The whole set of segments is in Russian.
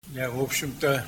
Я, в общем-то,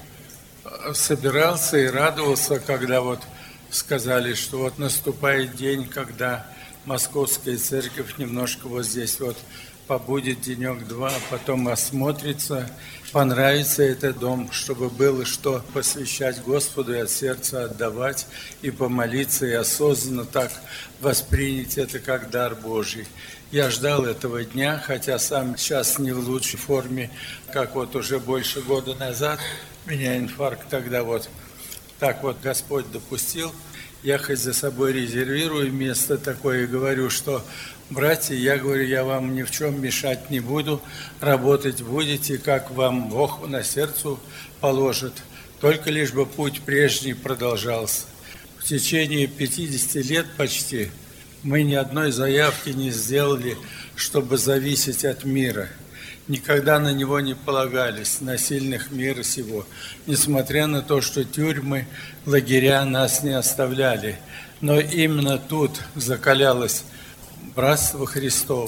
собирался и радовался, когда вот сказали, что вот наступает день, когда Московская церковь немножко вот здесь вот побудет денек-два, а потом осмотрится, понравится этот дом, чтобы было что посвящать Господу и от сердца отдавать, и помолиться, и осознанно так воспринять это как дар Божий. Я ждал этого дня, хотя сам сейчас не в лучшей форме, как вот уже больше года назад. Меня инфаркт тогда вот так вот Господь допустил. Я хоть за собой резервирую место такое и говорю, что, братья, я говорю, я вам ни в чем мешать не буду, работать будете, как вам Бог на сердце положит, только лишь бы путь прежний продолжался. В течение 50 лет почти мы ни одной заявки не сделали, чтобы зависеть от мира. Никогда на него не полагались, на сильных мира сего, несмотря на то, что тюрьмы, лагеря нас не оставляли. Но именно тут закалялось братство Христово,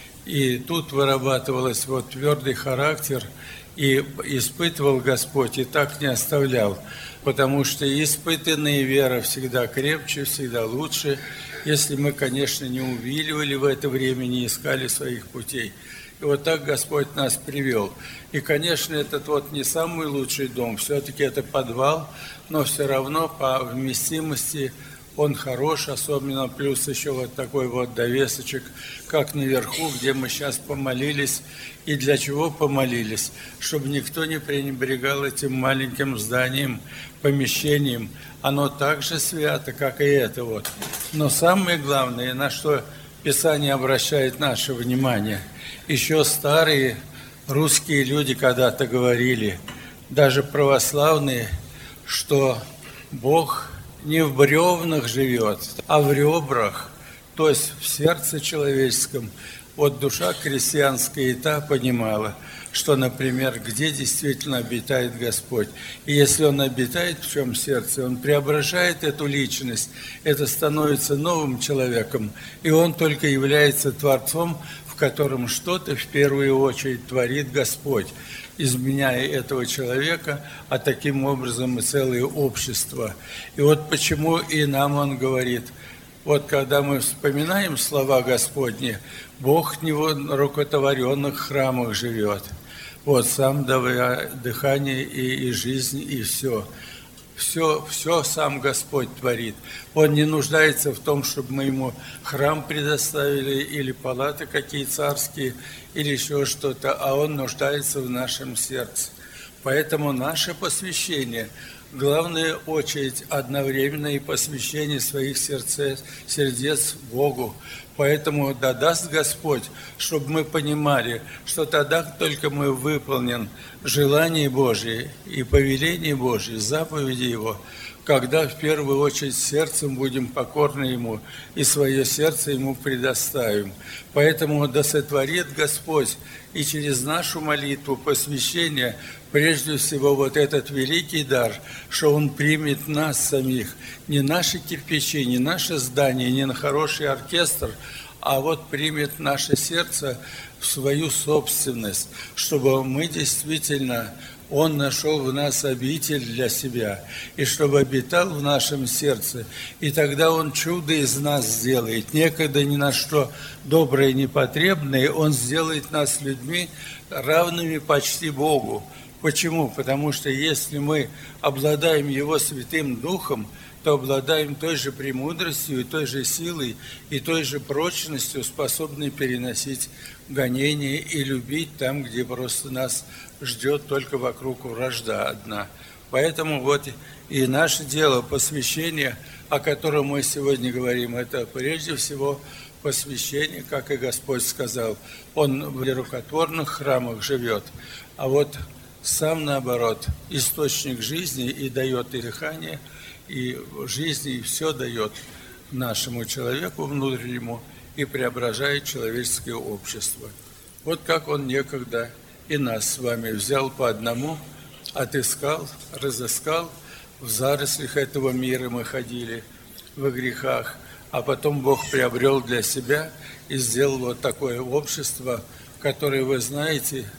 и тут вырабатывалось вот твердый характер, и испытывал Господь, и так не оставлял, потому что испытанная вера всегда крепче, всегда лучше, если мы, конечно, не увиливали в это время, не искали своих путей. И вот так Господь нас привел. И, конечно, этот вот не самый лучший дом, все-таки это подвал, но все равно по вместимости он хорош, особенно плюс еще вот такой вот довесочек, как наверху, где мы сейчас помолились. И для чего помолились? Чтобы никто не пренебрегал этим маленьким зданием, помещением. Оно так же свято, как и это вот. Но самое главное, на что Писание обращает наше внимание, еще старые русские люди когда-то говорили, даже православные, что Бог не в бревнах живет, а в ребрах, то есть в сердце человеческом. Вот душа крестьянская и та понимала, что, например, где действительно обитает Господь. И если Он обитает в чем сердце, Он преображает эту личность, это становится новым человеком, и Он только является Творцом, в котором что-то в первую очередь творит Господь, изменяя этого человека, а таким образом и целое общество. И вот почему и нам Он говорит, вот когда мы вспоминаем слова Господни, Бог не в рукотворенных храмах живет, вот сам давая дыхание и жизнь, и все. Все сам Господь творит. Он не нуждается в том, чтобы мы Ему храм предоставили или палаты какие царские, или еще что-то, а Он нуждается в нашем сердце. Поэтому наше посвящение, главная очередь, одновременное посвящение своих сердец Богу. Поэтому да даст Господь, чтобы мы понимали, что тогда только мы выполним желание Божие и повеление Божие, заповеди Его, когда в первую очередь сердцем будем покорны Ему и свое сердце Ему предоставим. Поэтому да сотворит Господь и через нашу молитву посвящения прежде всего вот этот великий дар, что Он примет нас самих, не наши кирпичи, не наше здание, не на хороший оркестр, а вот примет наше сердце в свою собственность, чтобы мы действительно, Он нашел в нас обитель для себя, и чтобы обитал в нашем сердце, и тогда Он чудо из нас сделает, некогда ни на что доброе и непотребное, Он сделает нас людьми, равными почти Богу. Почему? Потому что если мы обладаем Его Святым Духом, то обладаем той же премудростью, и той же силой, и той же прочностью, способной переносить гонения и любить там, где просто нас ждет только вокруг вражда одна. Поэтому вот и наше дело посвящения, о котором мы сегодня говорим, это прежде всего посвящение, как и Господь сказал. Он в рукотворных храмах живет, а вот сам, наоборот, источник жизни и дает и дыхание, и жизни, и все дает нашему человеку внутреннему и преображает человеческое общество. Вот как Он некогда и нас с вами взял по одному, отыскал, разыскал, в зарослях этого мира мы ходили, во грехах, а потом Бог приобрел для себя и сделал вот такое общество, которое, вы знаете,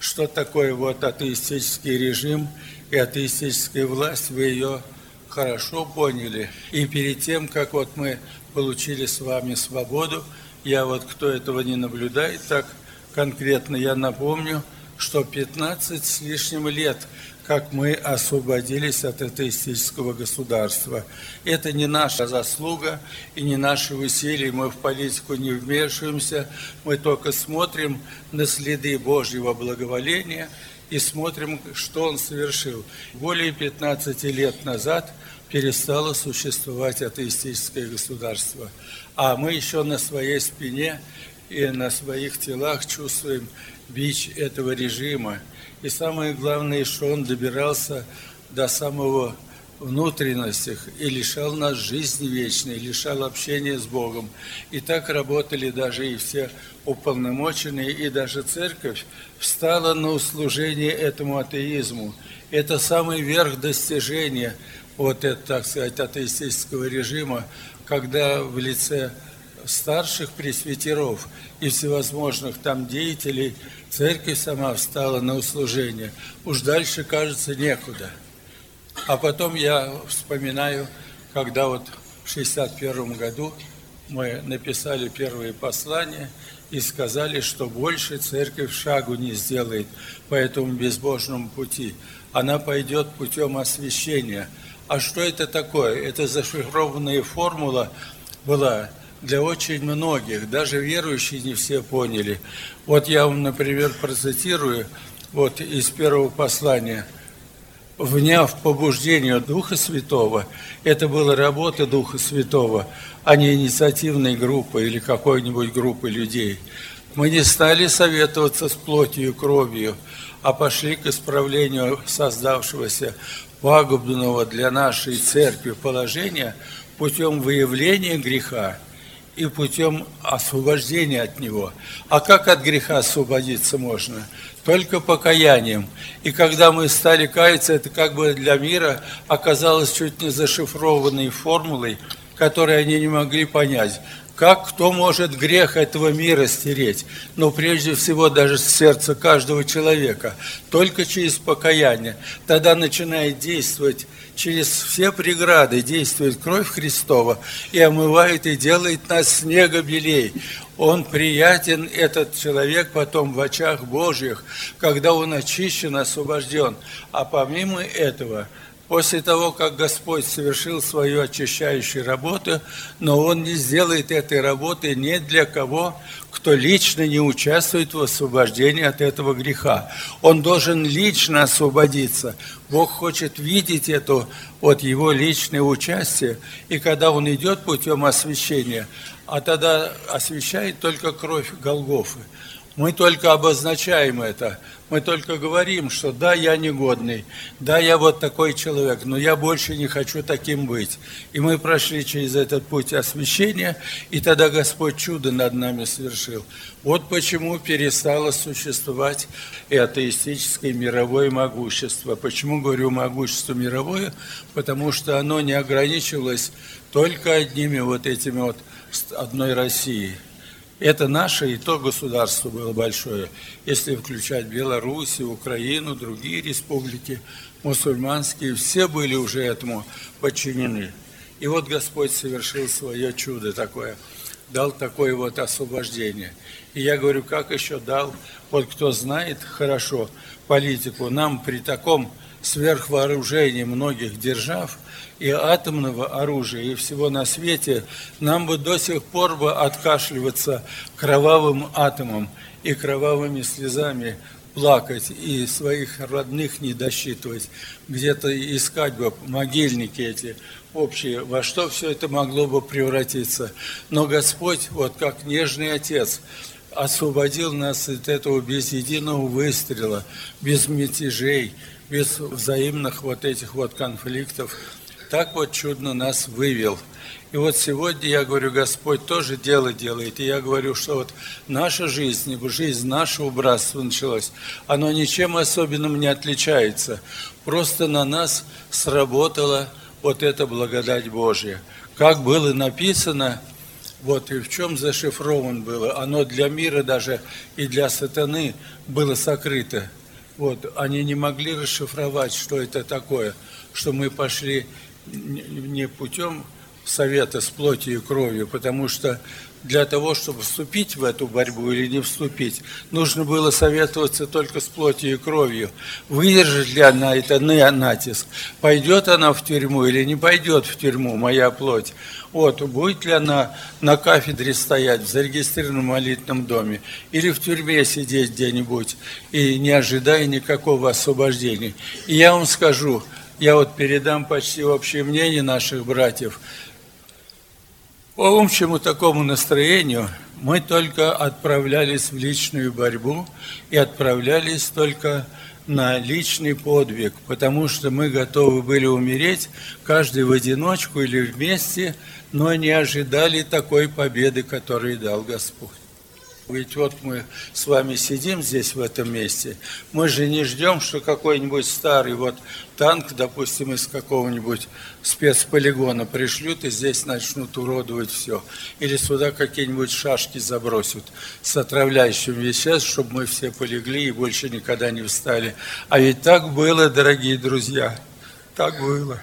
что такое вот атеистический режим и атеистическая власть, вы ее хорошо поняли. И перед тем, как вот мы получили с вами свободу, я вот, кто этого не наблюдает, так конкретно я напомню, что 15 с лишним лет, как мы освободились от атеистического государства. Это не наша заслуга и не наши усилия, мы в политику не вмешиваемся, мы только смотрим на следы Божьего благоволения и смотрим, что Он совершил. Более 15 лет назад перестало существовать атеистическое государство, а мы еще на своей спине и на своих телах чувствуем бич этого режима. И самое главное, что он добирался до самого внутренности и лишал нас жизни вечной, лишал общения с Богом. И так работали даже и все уполномоченные, и даже церковь встала на услужение этому атеизму. Это самый верх достижения вот это, так сказать, атеистического режима, когда в лице старших пресвитеров и всевозможных там деятелей церковь сама встала на услужение. Уж дальше, кажется, некуда. А потом я вспоминаю, когда вот в 1961 году мы написали первые послания и сказали, что больше церковь шагу не сделает по этому безбожному пути. Она пойдет путем освящения. А что это такое? Это зашифрованная формула была для очень многих, даже верующие не все поняли. Вот я вам, например, процитирую вот из первого послания. «Вняв побуждению Духа Святого», это была работа Духа Святого, а не инициативной группы или какой-нибудь группы людей. Мы не стали советоваться с плотью и кровью, а пошли к исправлению создавшегося пагубного для нашей церкви положения путем выявления греха и путем освобождения от него. А как от греха освободиться можно? Только покаянием. И когда мы стали каяться, это как бы для мира оказалось чуть не зашифрованной формулой, которую они не могли понять. Как кто может грех этого мира стереть? Но прежде всего даже с сердца каждого человека. Только через покаяние. Тогда начинает действовать через все преграды, действует кровь Христова и омывает и делает нас снега белей. Он приятен, этот человек, потом в очах Божьих, когда он очищен, освобожден. А помимо этого, после того, как Господь совершил свою очищающую работу, но Он не сделает этой работы ни для кого, кто лично не участвует в освобождении от этого греха. Он должен лично освободиться. Бог хочет видеть это, вот Его личное участие. И когда Он идет путем освящения, а тогда освящает только кровь Голгофы. Мы только обозначаем это, мы только говорим, что да, я негодный, да, я вот такой человек, но я больше не хочу таким быть. И мы прошли через этот путь освящения, и тогда Господь чудо над нами совершил. Вот почему перестало существовать и атеистическое мировое могущество. Почему говорю могущество мировое? Потому что оно не ограничивалось только одними вот этими вот одной Россией. Это наше и то государство было большое, если включать Беларусь, Украину, другие республики мусульманские, все были уже этому подчинены. И вот Господь совершил свое чудо такое, дал такое вот освобождение. И я говорю, как еще дал, вот кто знает хорошо политику, нам при таком сверхвооружении многих держав и атомного оружия, и всего на свете, нам бы до сих пор бы откашливаться кровавым атомом и кровавыми слезами плакать, и своих родных не досчитывать, где-то искать бы могильники эти общие, во что все это могло бы превратиться. Но Господь, вот как нежный Отец, освободил нас от этого без единого выстрела, без мятежей, без взаимных вот этих вот конфликтов. Так вот чудно нас вывел. И вот сегодня, я говорю, Господь тоже дело делает. И я говорю, что вот наша жизнь, жизнь нашего братства началась, оно ничем особенным не отличается. Просто на нас сработала вот эта благодать Божья. Как было написано Вот и в чем зашифрован было. Оно для мира даже и для сатаны было сокрыто. Вот, они не могли расшифровать, что это такое, что мы пошли не путем совета с плотью и кровью, потому что для того, чтобы вступить в эту борьбу или не вступить, нужно было советоваться только с плотью и кровью. Выдержит ли она это натиск? Пойдет она в тюрьму или не пойдет в тюрьму, моя плоть? Вот, будет ли она на кафедре стоять в зарегистрированном молитвенном доме или в тюрьме сидеть где-нибудь и не ожидая никакого освобождения? И я вам скажу, я вот передам почти общее мнение наших братьев. По общему такому настроению мы только отправлялись в личную борьбу и отправлялись только на личный подвиг, потому что мы готовы были умереть, каждый в одиночку или вместе, но не ожидали такой победы, которую дал Господь. Ведь вот мы с вами сидим здесь, в этом месте, мы же не ждем, что какой-нибудь старый вот танк, допустим, из какого-нибудь спецполигона пришлют и здесь начнут уродовать все. Или сюда какие-нибудь шашки забросят с отравляющим веществом, чтобы мы все полегли и больше никогда не встали. А ведь так было, дорогие друзья, так было.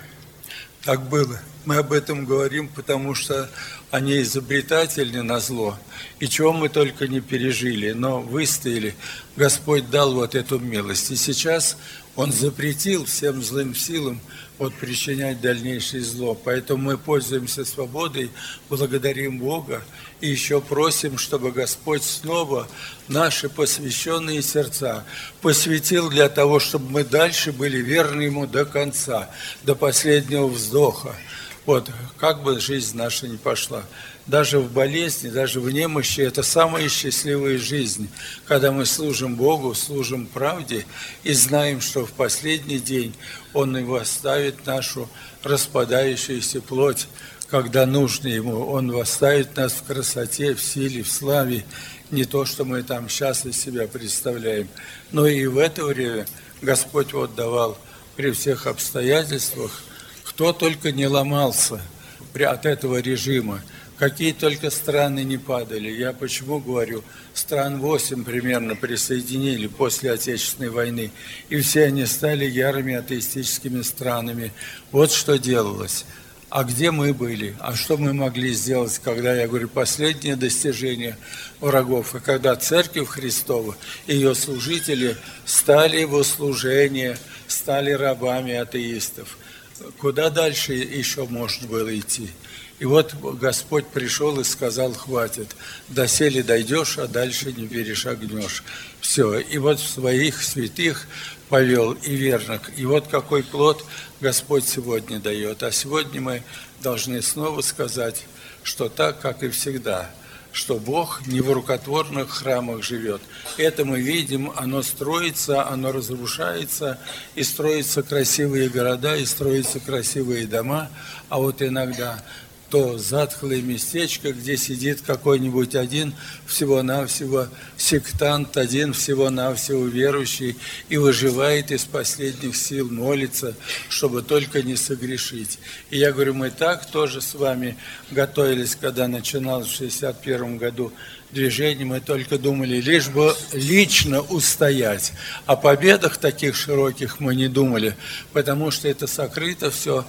Так было. Мы об этом говорим, потому что они изобретательны назло. И чего мы только не пережили, но выстояли. Господь дал вот эту милость. И сейчас Он запретил всем злым силам вот причинять дальнейшее зло. Поэтому мы пользуемся свободой, благодарим Бога и еще просим, чтобы Господь снова наши посвященные сердца посвятил для того, чтобы мы дальше были верны Ему до конца, до последнего вздоха. Вот, как бы жизнь наша ни пошла. Даже в болезни, даже в немощи, это самая счастливая жизнь, когда мы служим Богу, служим правде и знаем, что в последний день Он и восставит нашу распадающуюся плоть, когда нужно Ему. Он восставит нас в красоте, в силе, в славе, не то, что мы там сейчас из себя представляем. Но и в это время Господь вот давал при всех обстоятельствах, кто только не ломался от этого режима, какие только страны не падали. Я почему говорю, стран 8 примерно присоединили после Отечественной войны, и все они стали ярыми атеистическими странами. Вот что делалось. А где мы были? А что мы могли сделать, когда, я говорю, последнее достижение врагов, и когда Церковь Христова и ее служители стали в услужение, стали рабами атеистов? Куда дальше еще можно было идти? И вот Господь пришел и сказал, хватит, доселе дойдешь, а дальше не перешагнешь. Все, и вот своих святых повел и верных. И вот какой плод Господь сегодня дает. А сегодня мы должны снова сказать, что так, как и всегда, что Бог не в рукотворных храмах живет. Это мы видим, оно строится, оно разрушается, и строятся красивые города, и строятся красивые дома, а вот иногда то затхлое местечко, где сидит какой-нибудь один всего-навсего сектант, один всего-навсего верующий, и выживает из последних сил, молится, чтобы только не согрешить. И я говорю, мы так тоже с вами готовились, когда начиналось в 1961 году движение, мы только думали, лишь бы лично устоять. О победах таких широких мы не думали, потому что это сокрыто все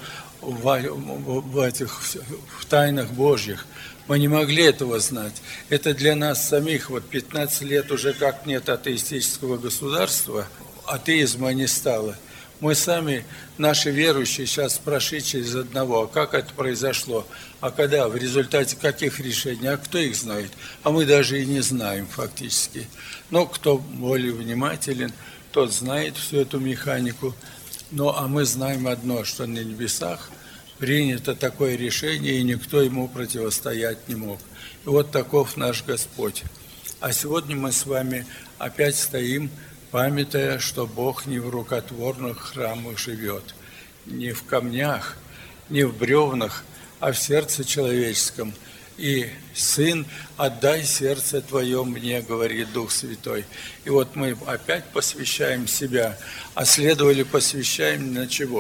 в тайнах Божьих. Мы не могли этого знать. Это для нас самих. Вот 15 лет уже как нет атеистического государства, атеизма не стало. Мы сами, наши верующие, сейчас прошли через одного. А как это произошло? А когда? В результате каких решений? А кто их знает? А мы даже и не знаем фактически. Но кто более внимателен, тот знает всю эту механику. Ну, а мы знаем одно, что на небесах принято такое решение, и никто ему противостоять не мог. И вот таков наш Господь. А сегодня мы с вами опять стоим, памятая, что Бог не в рукотворных храмах живет, не в камнях, не в бревнах, а в сердце человеческом. И Сын, отдай сердце Твое мне, говорит Дух Святой. И вот мы опять посвящаем себя, а следовали посвящаем на чего?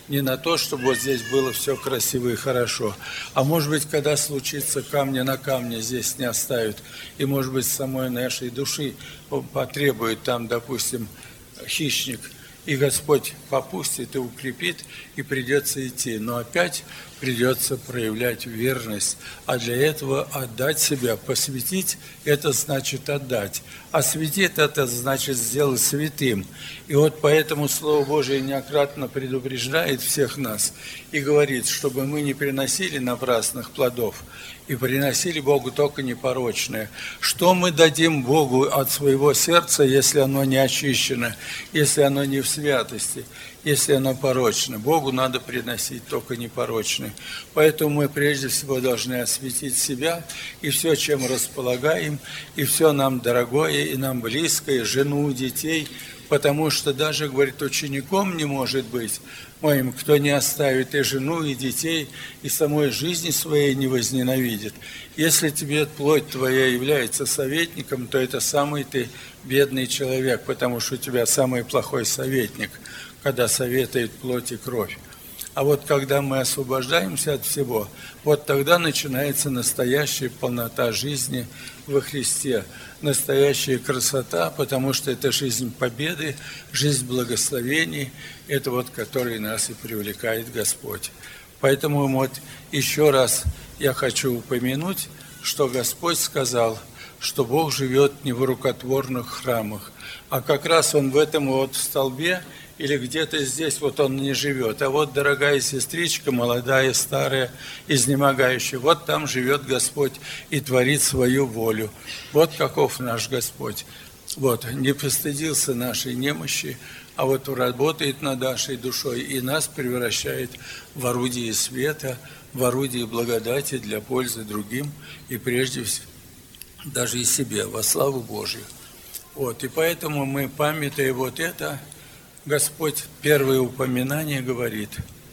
не на то, чтобы вот здесь было все красиво и хорошо, а может быть, когда случится камня на камне здесь не оставят, и может быть, самой нашей души потребует там, допустим, хищник, и Господь попустит и укрепит, и придется идти. Но опять придется проявлять верность. А для этого отдать себя, посвятить, это значит отдать. Осветить, это значит сделать святым. И вот поэтому Слово Божие неоднократно предупреждает всех нас и говорит, чтобы мы не приносили напрасных плодов, и приносили Богу только непорочное. Что мы дадим Богу от своего сердца, если оно не очищено, если оно не в святости, если оно порочно? Богу надо приносить только непорочное. Поэтому мы прежде всего должны осветить себя и все, чем располагаем, и все нам дорогое, и нам близкое, жену, детей, потому что даже, говорит, учеником не может быть моим, кто не оставит и жену, и детей, и самой жизни своей не возненавидит. Если тебе плоть твоя является советником, то это самый ты бедный человек, потому что у тебя самый плохой советник, когда советует плоть и кровь. А вот когда мы освобождаемся от всего, вот тогда начинается настоящая полнота жизни во Христе, настоящая красота, потому что это жизнь победы, жизнь благословений, это вот который нас и привлекает Господь. Поэтому вот еще раз я хочу упомянуть, что Господь сказал, что Бог живет не в рукотворных храмах, а как раз Он в этом вот столбе или где-то здесь вот Он не живет. А вот, дорогая сестричка, молодая, старая, изнемогающая, вот там живет Господь и творит свою волю. Вот каков наш Господь. Вот, не постыдился нашей немощи, а вот работает над нашей душой и нас превращает в орудие света, в орудие благодати для пользы другим и прежде всего даже и себе, во славу Божию. Вот, и поэтому мы, памятая вот это, Господь первое упоминание говорит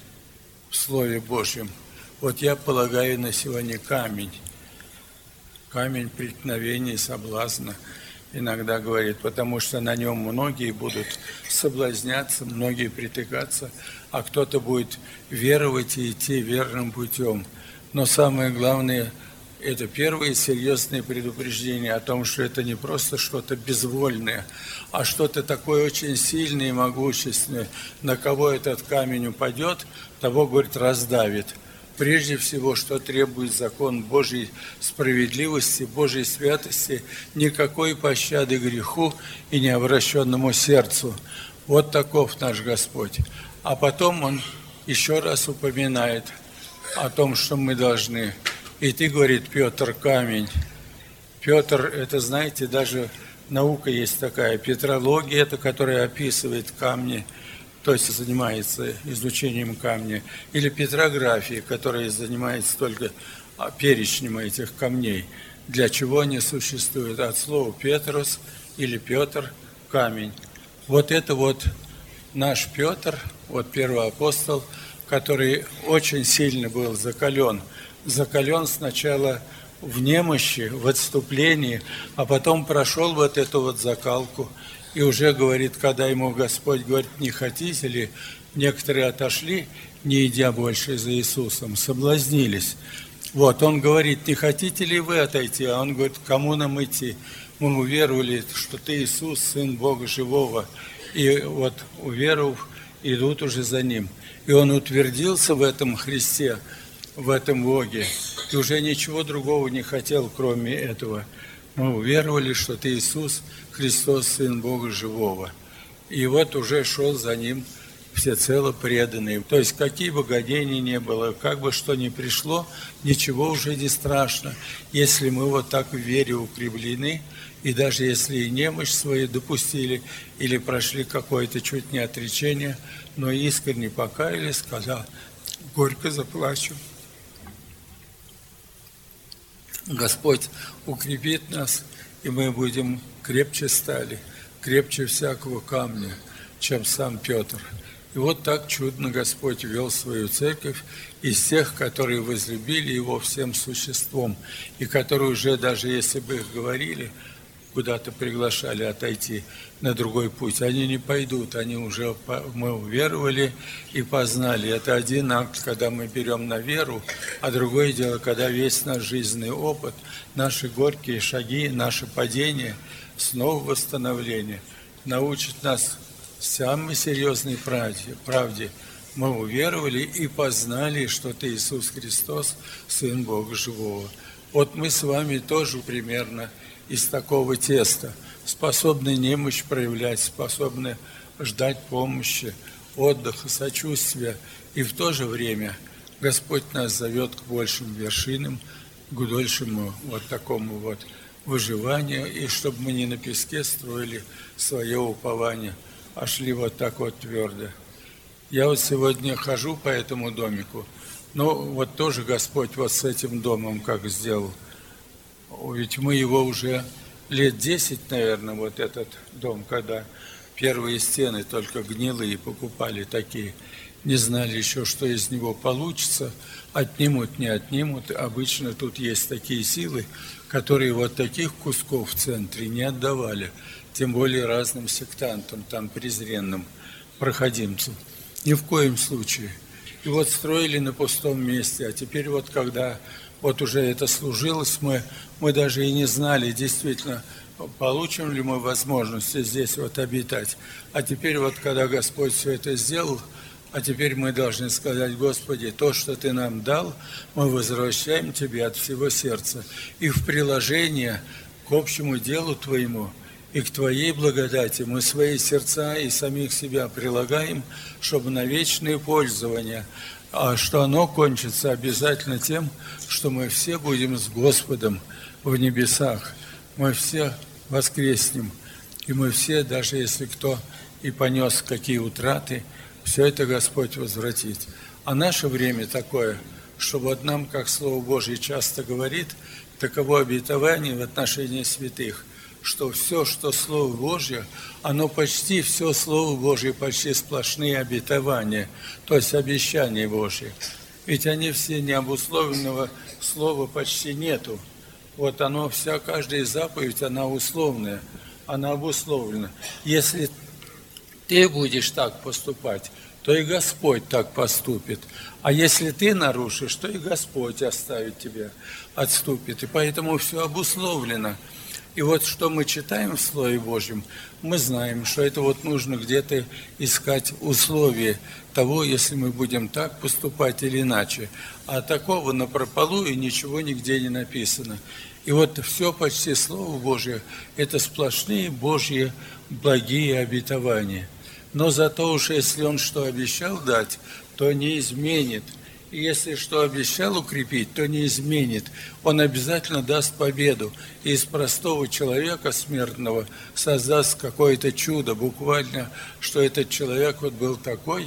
в Слове Божьем. Вот я полагаю на сегодня камень преткновения и соблазна, иногда говорит, потому что на нем многие будут соблазняться, многие притыкаться, а кто-то будет веровать и идти верным путем. Но самое главное, это первое серьезное предупреждение о том, что это не просто что-то безвольное, а что-то такое очень сильное и могущественное. На кого этот камень упадет, того, говорит, раздавит. Прежде всего, что требует закон Божьей справедливости, Божьей святости, никакой пощады греху и необращенному сердцу. Вот таков наш Господь. А потом Он еще раз упоминает о том, что мы должны. И ты, говорит, Петр, камень. Петр, это, знаете, даже наука есть такая, петрология, это которая описывает камни, то есть занимается изучением камня, или петрография, которая занимается только перечнем этих камней, для чего они существуют, от слова Петрос или Петр, камень. Вот это вот наш Петр, вот первый апостол, который очень сильно был закален сначала в немощи, в отступлении, а потом прошел вот эту вот закалку. И уже говорит, когда ему Господь говорит, не хотите ли, некоторые отошли, не идя больше за Иисусом, соблазнились. Вот, он говорит, не хотите ли вы отойти? А он говорит, кому нам идти? Мы уверовали, что ты Иисус, Сын Бога Живого. И вот, уверовав, идут уже за Ним. И он утвердился в этом Христе, в этом Боге, и уже ничего другого не хотел, кроме этого. Мы уверовали, что ты Иисус, Христос, Сын Бога Живого. И вот уже шел за Ним всецело преданный. То есть, какие бы годения ни было, как бы что ни пришло, ничего уже не страшно, если мы вот так в вере укреплены, и даже если и немощь свою допустили, или прошли какое-то чуть не отречение, но искренне покаялись, сказал, горько заплачу. Господь укрепит нас, и мы будем крепче стали, крепче всякого камня, чем сам Петр. И вот так чудно Господь вел свою церковь из тех, которые возлюбили Его всем существом, и которые уже, даже если бы их говорили, куда-то приглашали отойти на другой путь, они не пойдут, мы уверовали и познали. Это один акт, когда мы берем на веру, а другое дело, когда весь наш жизненный опыт, наши горькие шаги, наше падение, снова восстановление научит нас самой серьезной правде. Мы уверовали и познали, что Ты, Иисус Христос, Сын Бога Живого. Вот мы с вами тоже примерно из такого теста, способны немощь проявлять, способны ждать помощи, отдыха, сочувствия. И в то же время Господь нас зовет к большим вершинам, к большему вот такому вот выживанию, и чтобы мы не на песке строили свое упование, а шли вот так вот твердо. Я вот сегодня хожу по этому домику, но вот тоже Господь вот с этим домом как сделал. Ведь мы его уже лет 10, наверное, вот этот дом, когда первые стены только гнилые покупали такие, не знали еще, что из него получится, отнимут, не отнимут. Обычно тут есть такие силы, которые вот таких кусков в центре не отдавали, тем более разным сектантам, там презренным проходимцам. Ни в коем случае. И вот строили на пустом месте, а теперь вот когда вот уже это служилось, мы даже и не знали, действительно, получим ли мы возможность здесь вот обитать. А теперь вот когда Господь все это сделал, а теперь мы должны сказать: Господи, то, что Ты нам дал, мы возвращаем Тебе от всего сердца. И в приложение к общему делу Твоему и к Твоей благодати мы свои сердца и самих себя прилагаем, чтобы на вечное пользование, а что оно кончится обязательно тем, что мы все будем с Господом в небесах. Мы все воскреснем, и мы все, даже если кто и понес какие утраты, все это Господь возвратит. А наше время такое, что вот нам, как Слово Божье часто говорит, таково обетование в отношении святых, что все, что Слово Божье, оно почти, все Слово Божье почти сплошные обетования, то есть обещания Божьи. Ведь они все необусловленного слова почти нету. Вот оно, каждая заповедь, она условная, она обусловлена. Если ты будешь так поступать, то и Господь так поступит. А если ты нарушишь, то и Господь оставит тебя, отступит. И поэтому все обусловлено. И вот что мы читаем в Слове Божьем, мы знаем, что это вот нужно где-то искать условия того, если мы будем так поступать или иначе. А такого напропалую ничего нигде не написано. И вот все почти Слово Божье – это сплошные Божьи благие обетования. Но зато уж если Он что обещал дать, то не изменит. И если что обещал укрепить, то не изменит. Он обязательно даст победу. И из простого человека смертного создаст какое-то чудо. Буквально, что этот человек вот был такой,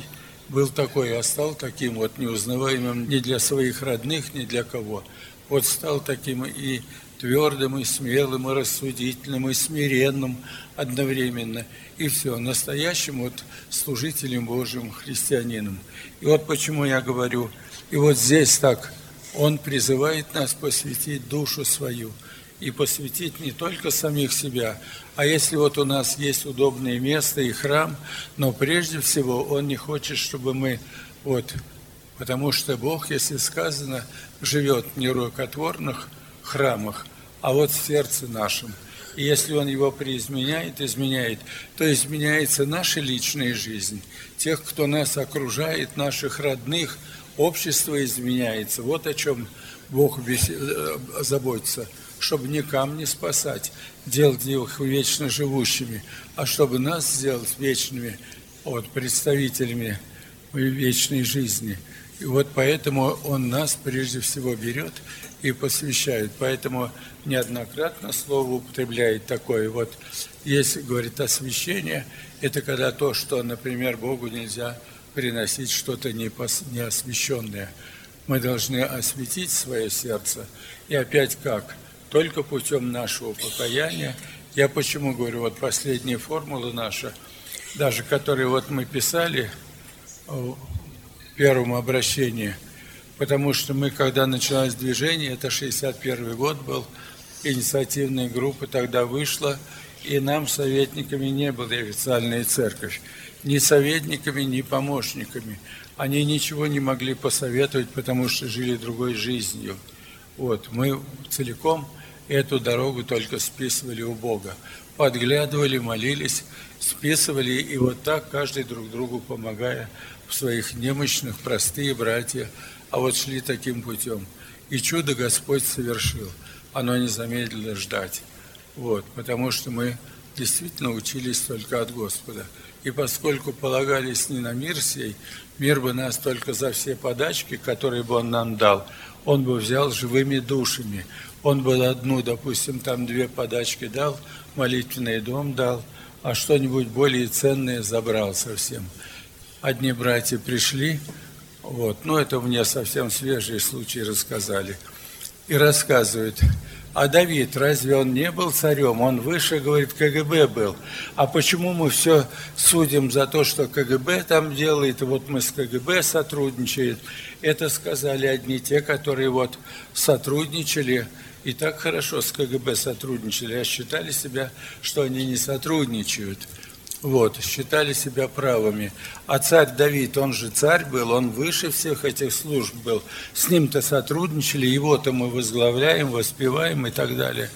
а стал таким вот неузнаваемым ни для своих родных, ни для кого. Вот стал таким и твердым, и смелым, и рассудительным, и смиренным одновременно. И все, настоящим вот служителем Божьим, христианином. И вот почему я говорю, и вот здесь так, Он призывает нас посвятить душу свою. И посвятить не только самих себя, а если вот у нас есть удобное место и храм, но прежде всего Он не хочет, чтобы мы вот, потому что Бог, если сказано, живет не в рукотворных храмах, а вот в сердце нашем. И если Он его изменяет, то изменяется наша личная жизнь, тех, кто нас окружает, наших родных, общество изменяется. Вот о чем Бог заботится, чтобы не камни спасать, делать их вечно живущими, а чтобы нас сделать вечными представителями вечной жизни. И вот поэтому Он нас прежде всего берет и посвящает. Поэтому неоднократно слово употребляет такое. Вот если говорит освящение, это когда то, что, например, Богу нельзя приносить что-то неосвященное. Мы должны осветить свое сердце. И опять как? Только путем нашего покаяния. Я почему говорю, вот последняя формула наша, даже которую вот мы писали в первом обращении, потому что мы, когда началось движение, это 61 год был, инициативная группа тогда вышла, и нам советниками не была официальная церковь. Ни советниками, ни помощниками. Они ничего не могли посоветовать, потому что жили другой жизнью. Вот, мы целиком эту дорогу только списывали у Бога. Подглядывали, молились, списывали, и вот так каждый друг другу помогая в своих немощных, простые братья, а вот шли таким путем. И чудо Господь совершил. Оно не замедлило ждать. Вот, потому что мы действительно учились только от Господа. И поскольку полагались не на мир сей, мир бы нас только за все подачки, которые бы Он нам дал, Он бы взял живыми душами. Он бы одну, допустим, там 2 подачки дал, молитвенный дом дал, а что-нибудь более ценное забрал совсем. Одни братья пришли, вот, ну это мне совсем свежие случаи рассказали, и рассказывают: а Давид, разве он не был царем? Он выше, говорит, КГБ был. А почему мы все судим за то, что КГБ там делает, и вот мы с КГБ сотрудничаем? Это сказали одни те, которые вот сотрудничали, и так хорошо с КГБ сотрудничали, а считали себя, что они не сотрудничают. Вот, считали себя правыми. А царь Давид, он же царь был, он выше всех этих служб был. С ним-то сотрудничали, его-то мы возглавляем, воспеваем и так далее.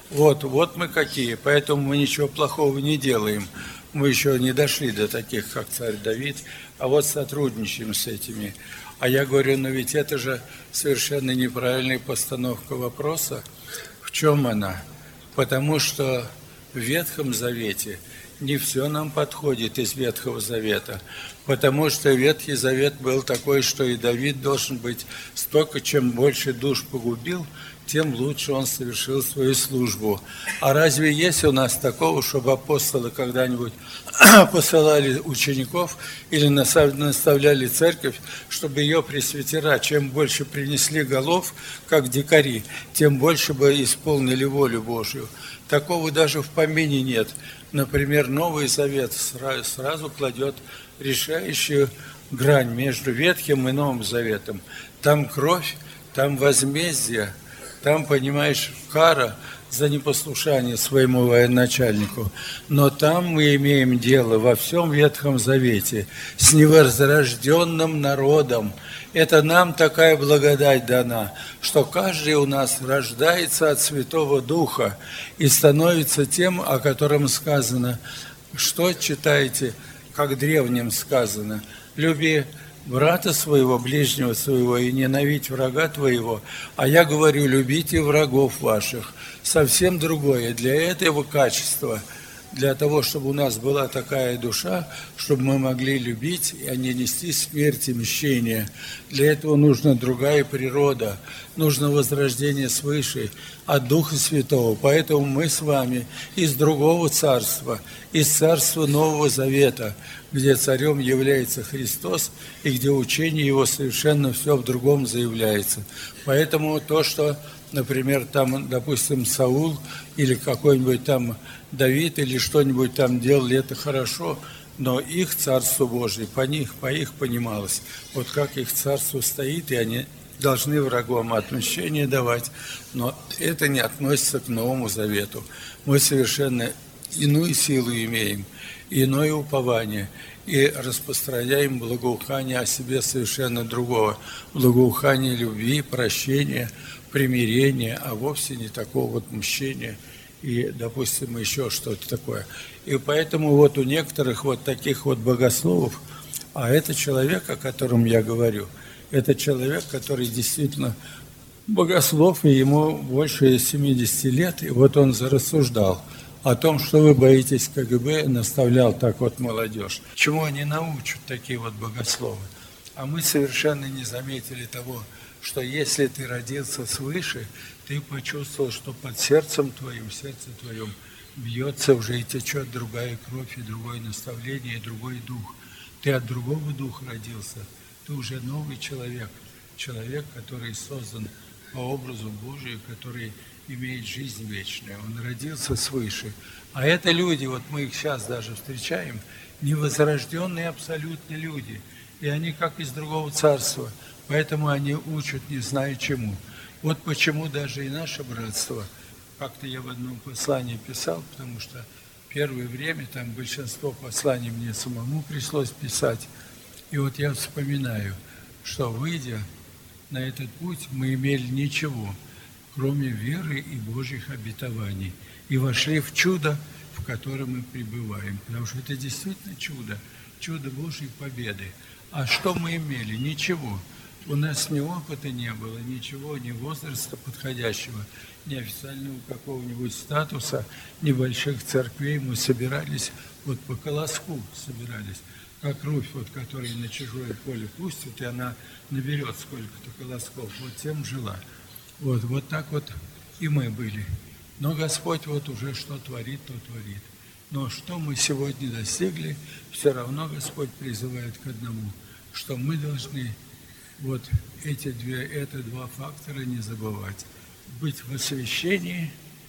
Вот мы какие, поэтому мы ничего плохого не делаем. Мы еще не дошли до таких, как царь Давид, а вот сотрудничаем с этими. А я говорю, но ведь это же совершенно неправильная постановка вопроса. В чем она? Потому что в Ветхом Завете не все нам подходит из Ветхого Завета, потому что Ветхий Завет был такой, что и Давид должен быть столько, чем больше душ погубил, тем лучше он совершил свою службу. А разве есть у нас такого, чтобы апостолы когда-нибудь посылали учеников или наставляли церковь, чтобы ее пресвитера, чем больше принесли голов, как дикари, тем больше бы исполнили волю Божью? Такого даже в помине нет. Например, Новый Завет сразу кладет решающую грань между Ветхим и Новым Заветом. Там кровь, там возмездие, там, понимаешь, кара за непослушание своему военачальнику. Но там мы имеем дело во всем Ветхом Завете с невозрожденным народом. Это нам такая благодать дана, что каждый у нас рождается от Святого Духа и становится тем, о котором сказано. Что читаете, как древним сказано? Люби брата своего, ближнего своего, и ненавидь врага твоего. А я говорю, любите врагов ваших. Совсем другое. Для этого качества, для того, чтобы у нас была такая душа, чтобы мы могли любить, а не нести смерть и мщение. Для этого нужна другая природа, нужно возрождение свыше от Духа Святого. Поэтому мы с вами из другого царства, из царства Нового Завета, где царем является Христос и где учение Его совершенно все в другом заявляется. Поэтому то, что, например, там, допустим, Саул или какой-нибудь там Давид или что-нибудь там делали, это хорошо, но их Царство Божие по их понималось. Вот как их Царство стоит, и они должны врагам отмщение давать, но это не относится к Новому Завету. Мы совершенно иную силу имеем, иное упование, и распространяем благоухание о себе совершенно другого. Благоухание любви, прощения, примирения, а вовсе не такого вот мщения и, допустим, еще что-то такое. И поэтому вот у некоторых вот таких вот богословов, а это человек, о котором я говорю, это человек, который действительно богослов, и ему больше 70 лет, и вот он зарассуждал о том, что вы боитесь КГБ, наставлял так вот молодежь. Чему они научат, такие вот богословы? А мы совершенно не заметили того, что если ты родился свыше, ты почувствовал, что под сердцем твоим, в сердце твоем бьется уже и течет другая кровь, и другое наставление, и другой дух. Ты от другого духа родился, ты уже новый человек, человек, который создан по образу Божию, который имеет жизнь вечную. Он родился свыше. А это люди, вот мы их сейчас даже встречаем, невозрожденные абсолютно люди. И они как из другого царства. Поэтому они учат, не зная чему. Вот почему даже и наше братство как-то я в одном послании писал, потому что первое время там большинство посланий мне самому пришлось писать. И вот я вспоминаю, что, выйдя на этот путь, мы имели ничего, кроме веры и Божьих обетований, и вошли в чудо, в котором мы пребываем. Потому что это действительно чудо, чудо Божьей победы. А что мы имели? Ничего. У нас ни опыта не было, ничего, ни возраста подходящего, ни официального какого-нибудь статуса, ни больших церквей. Мы собирались, вот по колоску собирались, как кровь, вот, которая на чужое поле пустит, и она наберет сколько-то колосков, вот тем жила. Вот так вот и мы были. Но Господь вот уже что творит, то творит. Но что мы сегодня достигли, все равно Господь призывает к одному, что мы должны вот эти два фактора не забывать. Быть в освящении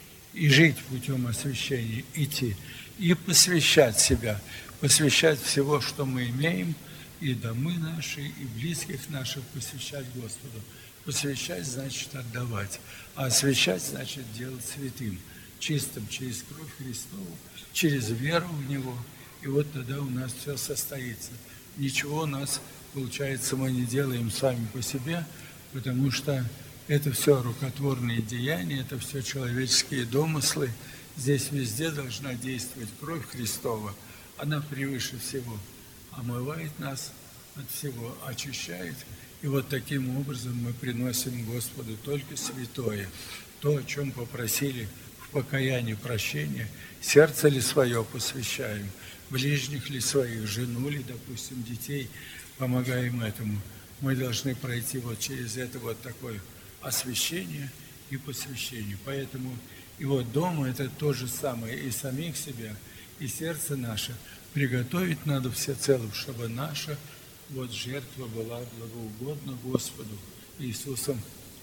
и жить путем освящения, идти. И посвящать себя, посвящать всего, что мы имеем, и домы наши, и близких наших посвящать Господу. Посвящать значит отдавать, а освящать значит делать святым, чистым через кровь Христову, через веру в Него. И вот тогда у нас все состоится. Ничего у нас, получается, мы не делаем сами по себе, потому что это все рукотворные деяния, это все человеческие домыслы. Здесь везде должна действовать кровь Христова. Она превыше всего омывает нас от всего, очищает. И вот таким образом мы приносим Господу только святое, то, о чем попросили в покаянии прощения. Сердце ли свое посвящаем, ближних ли своих, жену ли, допустим, детей, помогаем этому. Мы должны пройти вот через это вот такое освящение и посвящение. Поэтому и вот дома это то же самое, и самих себя, и сердце наше приготовить надо всецело, чтобы наша вот жертва была благоугодна Господу Иисусом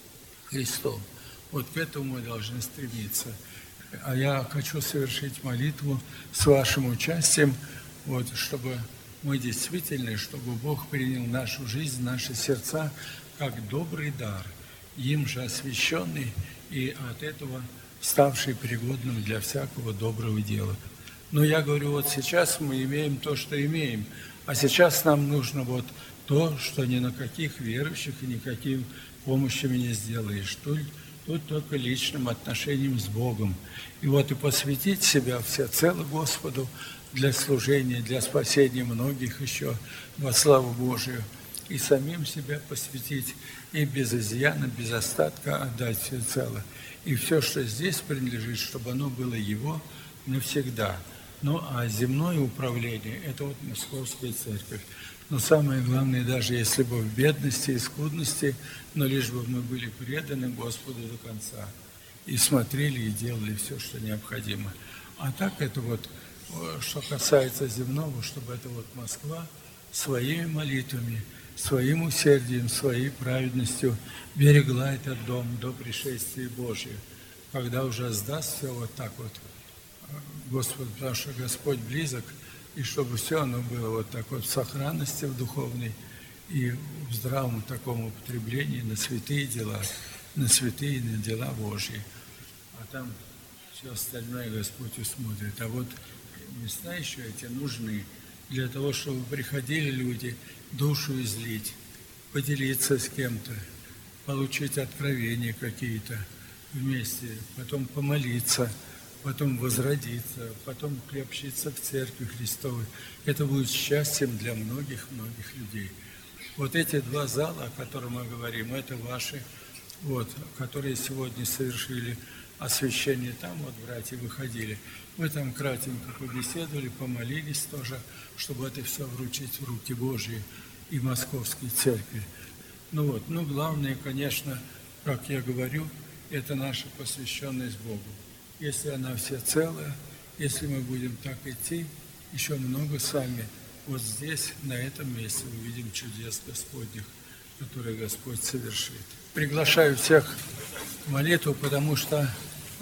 Христом. Вот к этому мы должны стремиться. А я хочу совершить молитву с вашим участием, вот, чтобы мы действительно, чтобы Бог принял нашу жизнь, наши сердца, как добрый дар, им же освященный и от этого ставший пригодным для всякого доброго дела. Но я говорю, вот сейчас мы имеем то, что имеем, а сейчас нам нужно вот то, что ни на каких верующих и никаким помощями не сделаешь. Тут только личным отношением с Богом. И вот и посвятить себя всецело Господу для служения, для спасения многих еще во славу Божию. И самим себя посвятить, и без изъяна, без остатка отдать всецело. И все, что здесь принадлежит, чтобы оно было Его навсегда. Ну, а земное управление – это вот Московская церковь. Но самое главное, даже если бы в бедности и скудности, но лишь бы мы были преданы Господу до конца. И смотрели, и делали все, что необходимо. А так это вот, что касается земного, чтобы это вот Москва своими молитвами, своим усердием, своей праведностью берегла этот дом до пришествия Божия. Когда уже сдаст все вот так вот Господу, потому что Господь близок, и чтобы все оно было вот так вот в сохранности в духовной и в здравом таком употреблении на святые дела, на святые, на дела Божьи. А там все остальное Господь усмотрит. А вот места еще эти нужны для того, чтобы приходили люди душу излить, поделиться с кем-то, получить откровения какие-то вместе, потом помолиться, потом возродиться, потом приобщиться к Церкви Христовой. Это будет счастьем для многих-многих людей. Вот эти два зала, о которых мы говорим, это ваши, вот, которые сегодня совершили освящение там, вот братья выходили. Мы там кратенько побеседовали, помолились тоже, чтобы это все вручить в руки Божьи и Московской Церкви. Ну, главное, конечно, как я говорю, это наша посвященность Богу. Если она всецелая, если мы будем так идти, еще много с вами вот здесь, на этом месте, увидим чудес Господних, которые Господь совершит. Приглашаю всех в молитву, потому что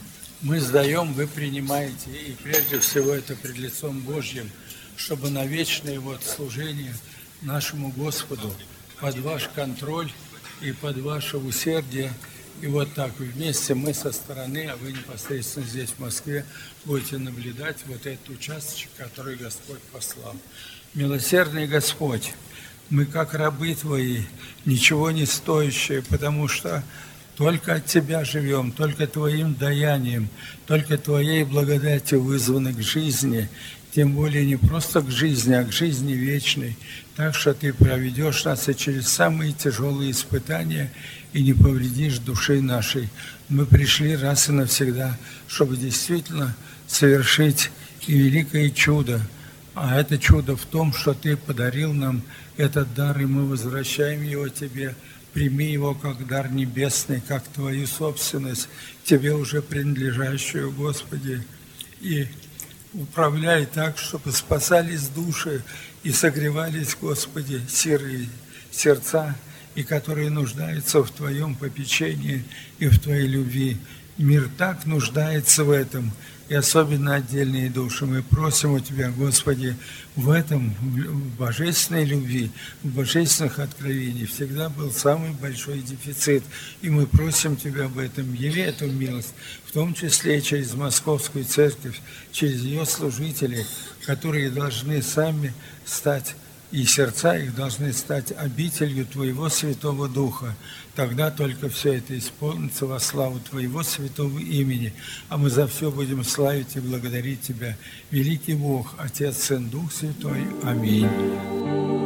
мы сдаем, вы принимаете, и прежде всего это пред лицом Божьим, чтобы на вечное вот служение нашему Господу под ваш контроль и под ваше усердие И вот так вместе мы со стороны, а вы непосредственно здесь, в Москве, будете наблюдать вот этот участочек, который Господь послал. Милосердный Господь, мы как рабы Твои, ничего не стоящие, потому что только от Тебя живем, только Твоим даянием, только Твоей благодатью вызваны к жизни, тем более не просто к жизни, а к жизни вечной. Так что Ты проведешь нас и через самые тяжелые испытания и не повредишь души нашей. Мы пришли раз и навсегда, чтобы действительно совершить и великое чудо. А это чудо в том, что Ты подарил нам этот дар, и мы возвращаем его Тебе. Прими его как дар небесный, как Твою собственность, Тебе уже принадлежащую, Господи. И управляй так, чтобы спасались души и согревались, Господи, сирые сердца, и которые нуждаются в Твоем попечении и в Твоей любви. Мир так нуждается в этом, и особенно отдельные души. Мы просим у Тебя, Господи, в этом, в божественной любви, в божественных откровениях всегда был самый большой дефицит. И мы просим Тебя об этом. Яви эту милость, в том числе и через Московскую Церковь, через ее служителей, которые должны сами стать, и сердца их должны стать обителью Твоего Святого Духа. Тогда только все это исполнится во славу Твоего святого имени. А мы за все будем славить и благодарить Тебя. Великий Бог, Отец, Сын, Дух Святой. Аминь.